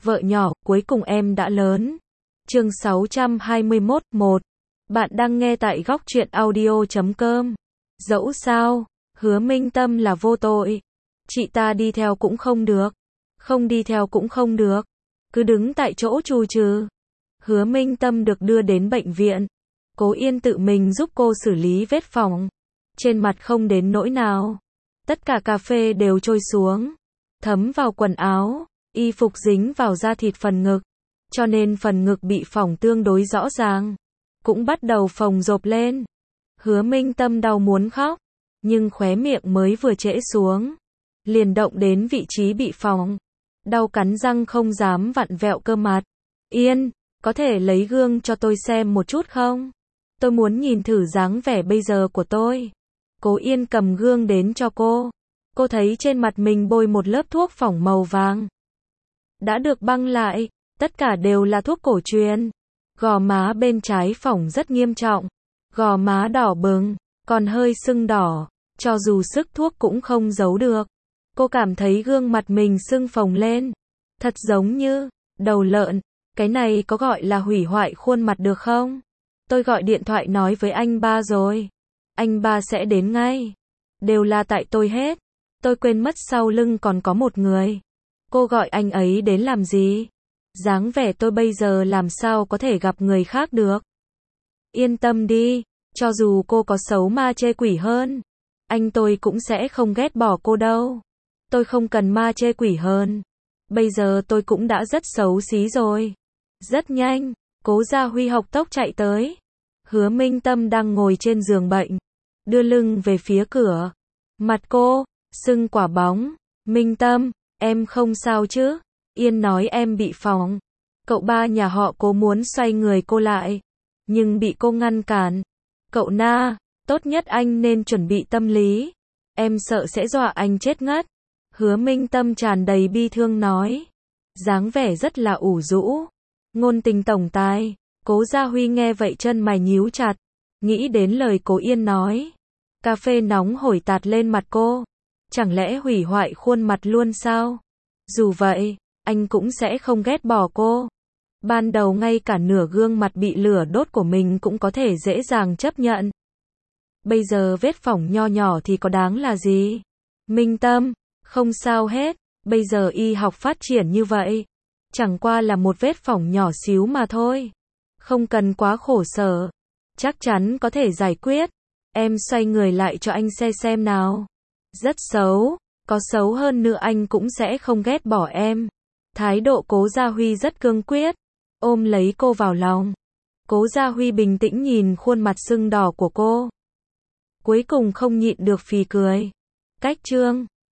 Vợ nhỏ, cuối cùng em đã lớn. Chương 621, 1. Bạn đang nghe tại góc truyện audio.com. Dẫu sao, Hứa Minh Tâm là vô tội. Chị ta đi theo cũng không được. Không đi theo cũng không được. Cứ đứng tại chỗ trù trừ. Hứa Minh Tâm được đưa đến bệnh viện. Cố Yên tự mình giúp cô xử lý vết phỏng. Trên mặt không đến nỗi nào. Tất cả cà phê đều trôi xuống. Thấm vào quần áo. Y phục dính vào da thịt phần ngực. Cho nên phần ngực bị phỏng tương đối rõ ràng. Cũng bắt đầu phồng rộp lên. Hứa Minh Tâm đau muốn khóc. Nhưng khóe miệng mới vừa trễ xuống. Liền động đến vị trí bị phỏng. Đau cắn răng không dám vặn vẹo cơ mặt. Yên, có thể lấy gương cho tôi xem một chút không? Tôi muốn nhìn thử dáng vẻ bây giờ của tôi. Cố Yên cầm gương đến cho cô. Cô thấy trên mặt mình bôi một lớp thuốc phỏng màu vàng. Đã được băng lại, tất cả đều là thuốc cổ truyền. Gò má bên trái phỏng rất nghiêm trọng. Gò má đỏ bừng, còn hơi sưng đỏ. Cho dù sức thuốc cũng không giấu được. Cô cảm thấy gương mặt mình sưng phồng lên. Thật giống như đầu lợn. Cái này có gọi là hủy hoại khuôn mặt được không? Tôi gọi điện thoại nói với anh ba rồi. Anh ba sẽ đến ngay. Đều là tại tôi hết. Tôi quên mất sau lưng còn có một người. Cô gọi anh ấy đến làm gì? Dáng vẻ tôi bây giờ làm sao có thể gặp người khác được? Yên tâm đi, cho dù cô có xấu ma chê quỷ hơn, anh tôi cũng sẽ không ghét bỏ cô đâu. Tôi không cần ma chê quỷ hơn. Bây giờ tôi cũng đã rất xấu xí rồi. Rất nhanh, Cố Gia Huy học tốc chạy tới. Hứa Minh Tâm đang ngồi trên giường bệnh, đưa lưng về phía cửa. Mặt cô sưng quả bóng. Minh Tâm, em không sao chứ? Yên nói em bị phỏng. Cậu ba nhà họ Cố muốn xoay người cô lại, nhưng bị cô ngăn cản. Cậu Na, tốt nhất anh nên chuẩn bị tâm lý. Em sợ sẽ dọa anh chết ngất. Hứa Minh Tâm tràn đầy bi thương nói. Dáng vẻ rất là ủ rũ. Ngôn tình tổng tài. Cố Gia Huy nghe vậy chân mày nhíu chặt. Nghĩ đến lời Cố Yên nói. Cà phê nóng hổi tạt lên mặt cô. Chẳng lẽ hủy hoại khuôn mặt luôn sao? Dù vậy, anh cũng sẽ không ghét bỏ cô. Ban đầu ngay cả nửa gương mặt bị lửa đốt của mình cũng có thể dễ dàng chấp nhận. Bây giờ vết phỏng nho nhỏ thì có đáng là gì? Minh Tâm, không sao hết. Bây giờ y học phát triển như vậy. Chẳng qua là một vết phỏng nhỏ xíu mà thôi. Không cần quá khổ sở. Chắc chắn có thể giải quyết. Em xoay người lại cho anh xem nào. Rất xấu. Có xấu hơn nữa anh cũng sẽ không ghét bỏ em. Thái độ Cố Gia Huy rất cương quyết. Ôm lấy cô vào lòng. Cố Gia Huy bình tĩnh nhìn khuôn mặt sưng đỏ của cô. Cuối cùng không nhịn được phì cười. Cách chương